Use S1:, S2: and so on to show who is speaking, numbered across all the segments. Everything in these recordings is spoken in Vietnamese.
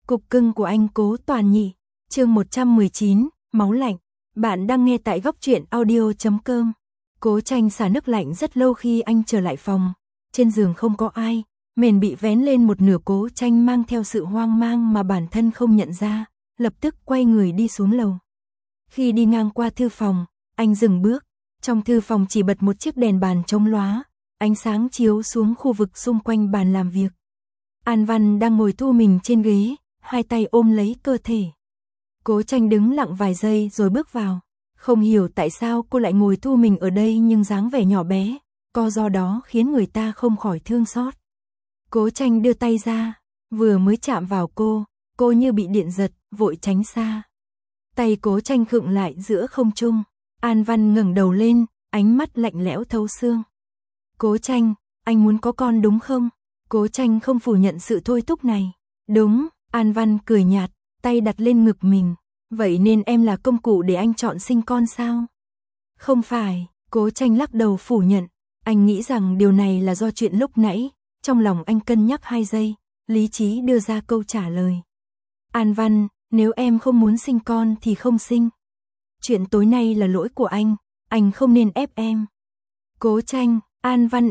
S1: Cục cưng của anh Cố Toàn Nhị, chương 119, máu lạnh. Bạn đang nghe tại góc truyện audio.com. Cố Tranh xả nước lạnh rất lâu khi anh trở lại phòng. Trên giường không có ai, mền bị vén lên một nửa. Cố Tranh mang theo sự hoang mang mà bản thân không nhận ra, lập tức quay người đi xuống lầu. Khi đi ngang qua thư phòng, anh dừng bước. Trong thư phòng chỉ bật một chiếc đèn bàn chống lóa, ánh sáng chiếu xuống khu vực xung quanh bàn làm việc. An Văn đang ngồi thu mình trên ghế, hai tay ôm lấy cơ thể. Cố Tranh đứng lặng vài giây rồi bước vào. Không hiểu tại sao cô lại ngồi thu mình ở đây, nhưng dáng vẻ nhỏ bé, co ro đó khiến người ta không khỏi thương xót. Cố Tranh đưa tay ra, vừa mới chạm vào cô như bị điện giật, vội tránh xa. Tay Cố Tranh khựng lại giữa không trung. An Văn ngẩng đầu lên, ánh mắt lạnh lẽo thấu xương. Cố Tranh, anh muốn có con đúng không? Cố Tranh không phủ nhận sự thôi thúc này. Đúng, An Văn cười nhạt, tay đặt lên ngực mình. Vậy nên em là công cụ để anh chọn sinh con sao? Không phải, Cố Tranh lắc đầu phủ nhận. Anh nghĩ rằng điều này là do chuyện lúc nãy. Trong lòng anh cân nhắc 2 giây, lý trí đưa ra câu trả lời. An Văn, nếu em không muốn sinh con thì không sinh. Chuyện tối nay là lỗi của anh không nên ép em. Cố Tranh, An Văn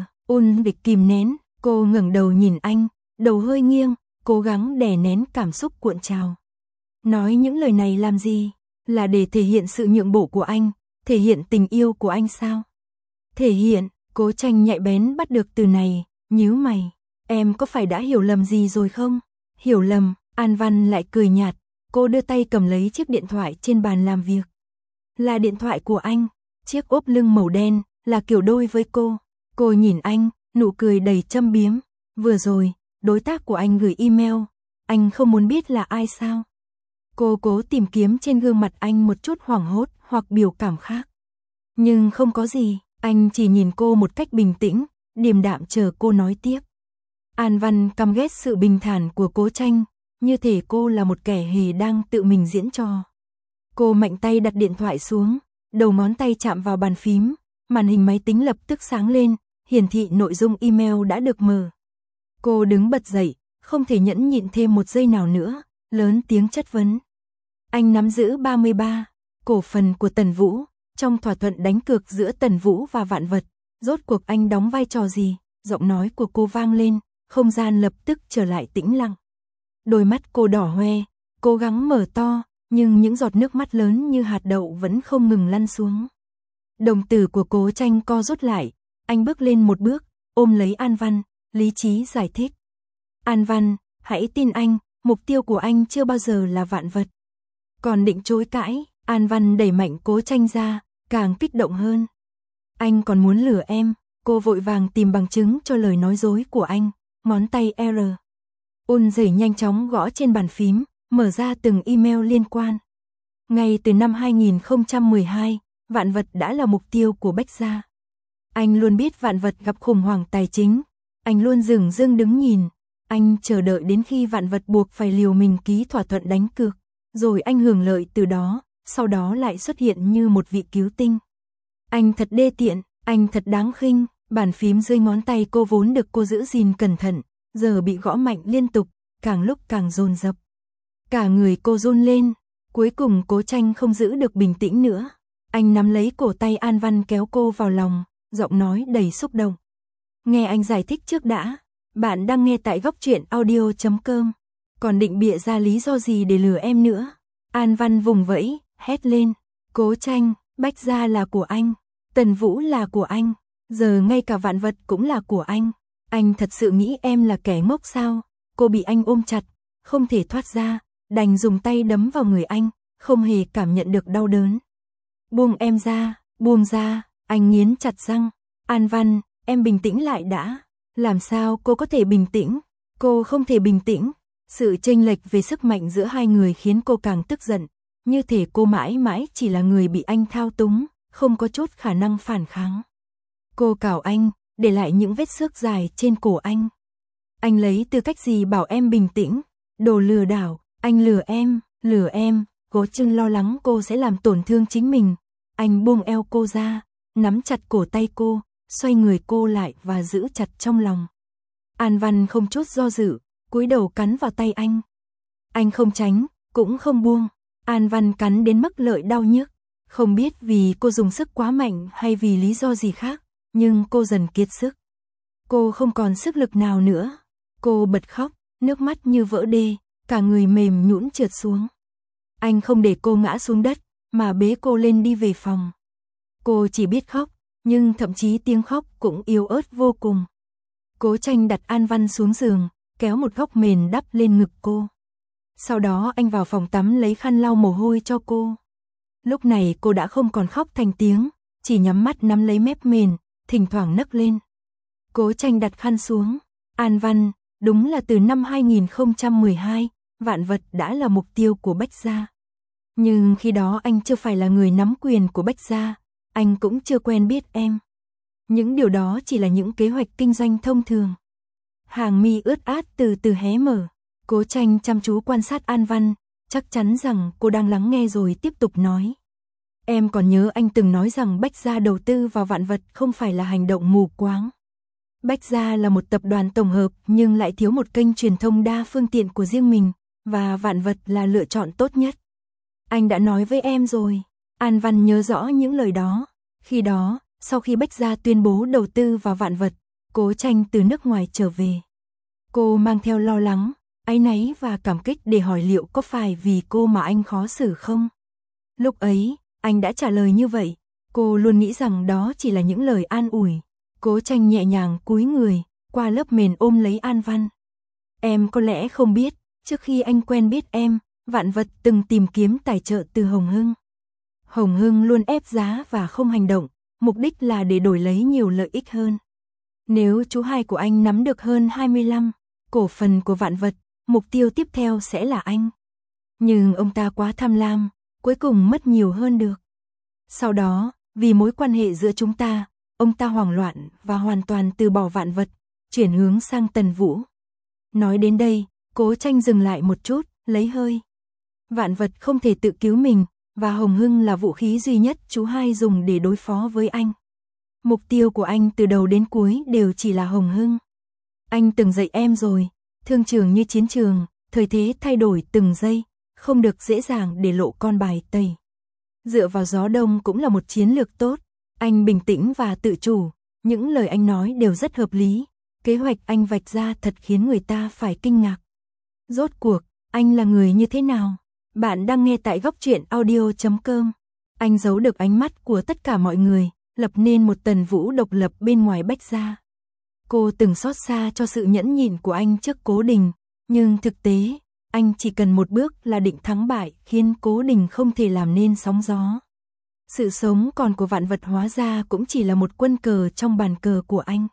S1: việc kìm nén, cô ngẩng đầu nhìn anh, đầu hơi nghiêng, cố gắng đè nén cảm xúc cuộn trào. Nói những lời này làm gì? Là để thể hiện sự nhượng bộ của anh, thể hiện tình yêu của anh sao? Thể hiện, Cố Tranh nhạy bén bắt được từ này, nhíu mày. Em có phải đã hiểu lầm gì rồi không? Hiểu lầm, An Văn lại cười nhạt, cô đưa tay cầm lấy chiếc điện thoại trên bàn làm việc. Là điện thoại của anh, chiếc ốp lưng màu đen, là kiểu đôi với cô. Cô nhìn anh, nụ cười đầy châm biếm. Vừa rồi, đối tác của anh gửi email, anh không muốn biết là ai sao? Cô cố tìm kiếm trên gương mặt anh một chút hoảng hốt hoặc biểu cảm khác. Nhưng không có gì, anh chỉ nhìn cô một cách bình tĩnh, điềm đạm chờ cô nói tiếp. An Văn căm ghét sự bình thản của Cố Tranh, như thể cô là một kẻ hề đang tự mình diễn trò. Cô mạnh tay đặt điện thoại xuống, đầu ngón tay chạm vào bàn phím, màn hình máy tính lập tức sáng lên, hiển thị nội dung email đã được mở. Cô đứng bật dậy, không thể nhẫn nhịn thêm một giây nào nữa, lớn tiếng chất vấn. Anh nắm giữ 33 cổ phần của Tần Vũ, trong thỏa thuận đánh cược giữa Tần Vũ và Vạn Vật, rốt cuộc anh đóng vai trò gì? Giọng nói của cô vang lên, không gian lập tức trở lại tĩnh lặng. Đôi mắt cô đỏ hoe, cố gắng mở to, nhưng những giọt nước mắt lớn như hạt đậu vẫn không ngừng lăn xuống. Đồng tử của Cố Tranh co rút lại, anh bước lên một bước, ôm lấy An Văn, lý trí giải thích. An Văn, hãy tin anh, mục tiêu của anh chưa bao giờ là Vạn Vật. Còn định chối cãi, An Văn đẩy mạnh Cố Tranh ra, càng kích động hơn. Anh còn muốn lừa em, cô vội vàng tìm bằng chứng cho lời nói dối của anh, ngón tay rẩy nhanh chóng gõ trên bàn phím, mở ra từng email liên quan. Ngay từ năm 2012, Vạn Vật đã là mục tiêu của Bách Gia. Anh luôn biết Vạn Vật gặp khủng hoảng tài chính, anh luôn dửng dưng đứng nhìn, anh chờ đợi đến khi Vạn Vật buộc phải liều mình ký thỏa thuận đánh cược, rồi anh hưởng lợi từ đó, sau đó lại xuất hiện như một vị cứu tinh. Anh thật đê tiện, anh thật đáng khinh. Bàn phím dưới ngón tay cô vốn được cô giữ gìn cẩn thận, giờ bị gõ mạnh liên tục, càng lúc càng dồn dập. Cả người cô run lên, cuối cùng Cố Tranh không giữ được bình tĩnh nữa. Anh nắm lấy cổ tay An Văn kéo cô vào lòng, giọng nói đầy xúc động. Nghe anh giải thích trước đã, bạn đang nghe tại góc truyện audio.com. Còn định bịa ra lý do gì để lừa em nữa? An Văn vùng vẫy, hét lên. Cố Tranh, Bách Gia là của anh, Tần Vũ là của anh. Giờ ngay cả Vạn Vật cũng là của anh thật sự nghĩ em là kẻ ngốc sao? Cô bị anh ôm chặt, không thể thoát ra, đành dùng tay đấm vào người anh, không hề cảm nhận được đau đớn. Buông em ra, buông ra, anh nghiến chặt răng. An Văn, em bình tĩnh lại đã. Làm sao cô có thể bình tĩnh? Cô không thể bình tĩnh. Sự chênh lệch về sức mạnh giữa hai người khiến cô càng tức giận, như thể cô mãi mãi chỉ là người bị anh thao túng, không có chút khả năng phản kháng. Cô cào anh, để lại những vết xước dài trên cổ anh. Anh lấy tư cách gì bảo em bình tĩnh? Đồ lừa đảo, anh lừa em. Cố Tranh lo lắng cô sẽ làm tổn thương chính mình. Anh buông eo cô ra, nắm chặt cổ tay cô, xoay người cô lại và giữ chặt trong lòng. An Văn không chút do dự, cúi đầu cắn vào tay anh. Anh không tránh, cũng không buông. An Văn cắn đến mức lợi đau nhức. Không biết vì cô dùng sức quá mạnh hay vì lý do gì khác, nhưng cô dần kiệt sức. Cô không còn sức lực nào nữa. Cô bật khóc, nước mắt như vỡ đê, cả người mềm nhũn trượt xuống. Anh không để cô ngã xuống đất, mà bế cô lên đi về phòng. Cô chỉ biết khóc, nhưng thậm chí tiếng khóc cũng yếu ớt vô cùng. Cố Tranh đặt An Văn xuống giường, kéo một góc mền đắp lên ngực cô. Sau đó anh vào phòng tắm lấy khăn lau mồ hôi cho cô. Lúc này cô đã không còn khóc thành tiếng, chỉ nhắm mắt nắm lấy mép mền, thỉnh thoảng nấc lên. Cố Tranh đặt khăn xuống. An Văn, đúng là từ năm 2012, Vạn Vật đã là mục tiêu của Bách Gia. Nhưng khi đó anh chưa phải là người nắm quyền của Bách Gia, anh cũng chưa quen biết em. Những điều đó chỉ là những kế hoạch kinh doanh thông thường. Hàng mi ướt át từ từ hé mở. Cố Tranh chăm chú quan sát An Văn, chắc chắn rằng cô đang lắng nghe rồi tiếp tục nói. Em còn nhớ anh từng nói rằng Bách Gia đầu tư vào Vạn Vật không phải là hành động mù quáng. Bách Gia là một tập đoàn tổng hợp nhưng lại thiếu một kênh truyền thông đa phương tiện của riêng mình, và Vạn Vật là lựa chọn tốt nhất. Anh đã nói với em rồi. An Văn nhớ rõ những lời đó. Khi đó, sau khi Bách Gia tuyên bố đầu tư vào Vạn Vật, Cố Tranh từ nước ngoài trở về. Cô mang theo lo lắng, áy náy và cảm kích để hỏi liệu có phải vì cô mà anh khó xử không. Lúc ấy, anh đã trả lời như vậy. Cô luôn nghĩ rằng đó chỉ là những lời an ủi. Cố Tranh nhẹ nhàng cúi người, qua lớp mền ôm lấy An Văn. Em có lẽ không biết, trước khi anh quen biết em, Vạn Vật từng tìm kiếm tài trợ từ Hồng Hưng. Hồng Hưng luôn ép giá và không hành động, mục đích là để đổi lấy nhiều lợi ích hơn. Nếu chú hai của anh nắm được hơn 25 cổ phần của Vạn Vật, mục tiêu tiếp theo sẽ là anh. Nhưng ông ta quá tham lam, cuối cùng mất nhiều hơn được. Sau đó, vì mối quan hệ giữa chúng ta, ông ta hoảng loạn và hoàn toàn từ bỏ Vạn Vật, chuyển hướng sang Tần Vũ. Nói đến đây, Cố Tranh dừng lại một chút, lấy hơi. Vạn Vật không thể tự cứu mình, và Hồng Hưng là vũ khí duy nhất chú hai dùng để đối phó với anh. Mục tiêu của anh từ đầu đến cuối đều chỉ là Hồng Hưng. Anh từng dạy em rồi, thương trường như chiến trường, thời thế thay đổi từng giây, không được dễ dàng để lộ con bài tây. Dựa vào gió đông cũng là một chiến lược tốt. Anh bình tĩnh và tự chủ, những lời anh nói đều rất hợp lý. Kế hoạch anh vạch ra thật khiến người ta phải kinh ngạc. Rốt cuộc, anh là người như thế nào? Bạn đang nghe tại Góc Truyện Audio.com. Anh giấu được ánh mắt của tất cả mọi người, lập nên một Tần Vũ độc lập bên ngoài Bách Gia. Cô từng xót xa cho sự nhẫn nhịn của anh trước Cố Đình, nhưng thực tế, anh chỉ cần một bước là định thắng bại, khiến Cố Đình không thể làm nên sóng gió. Sự sống còn của Vạn Vật hóa ra cũng chỉ là một quân cờ trong bàn cờ của anh.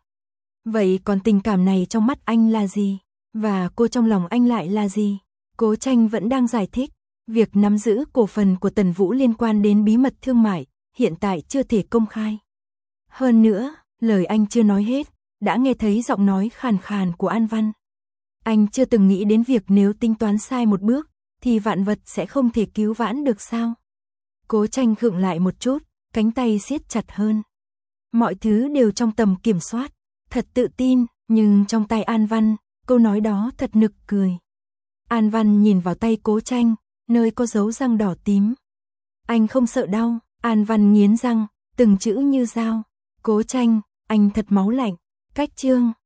S1: Vậy còn tình cảm này trong mắt anh là gì? Và cô trong lòng anh lại là gì? Cố Tranh vẫn đang giải thích. Việc nắm giữ cổ phần của Tần Vũ liên quan đến bí mật thương mại, hiện tại chưa thể công khai. Hơn nữa, lời anh chưa nói hết, đã nghe thấy giọng nói khàn khàn của An Văn. Anh chưa từng nghĩ đến việc nếu tính toán sai một bước, thì Vạn Vật sẽ không thể cứu vãn được sao? Cố Tranh khựng lại một chút, cánh tay siết chặt hơn. Mọi thứ đều trong tầm kiểm soát, thật tự tin, nhưng trong tay An Văn, câu nói đó thật nực cười. An Văn nhìn vào tay Cố Tranh, nơi có dấu răng đỏ tím. Anh không sợ đau, An Văn nghiến răng, từng chữ như dao. Cố Tranh, anh thật máu lạnh. Cách chương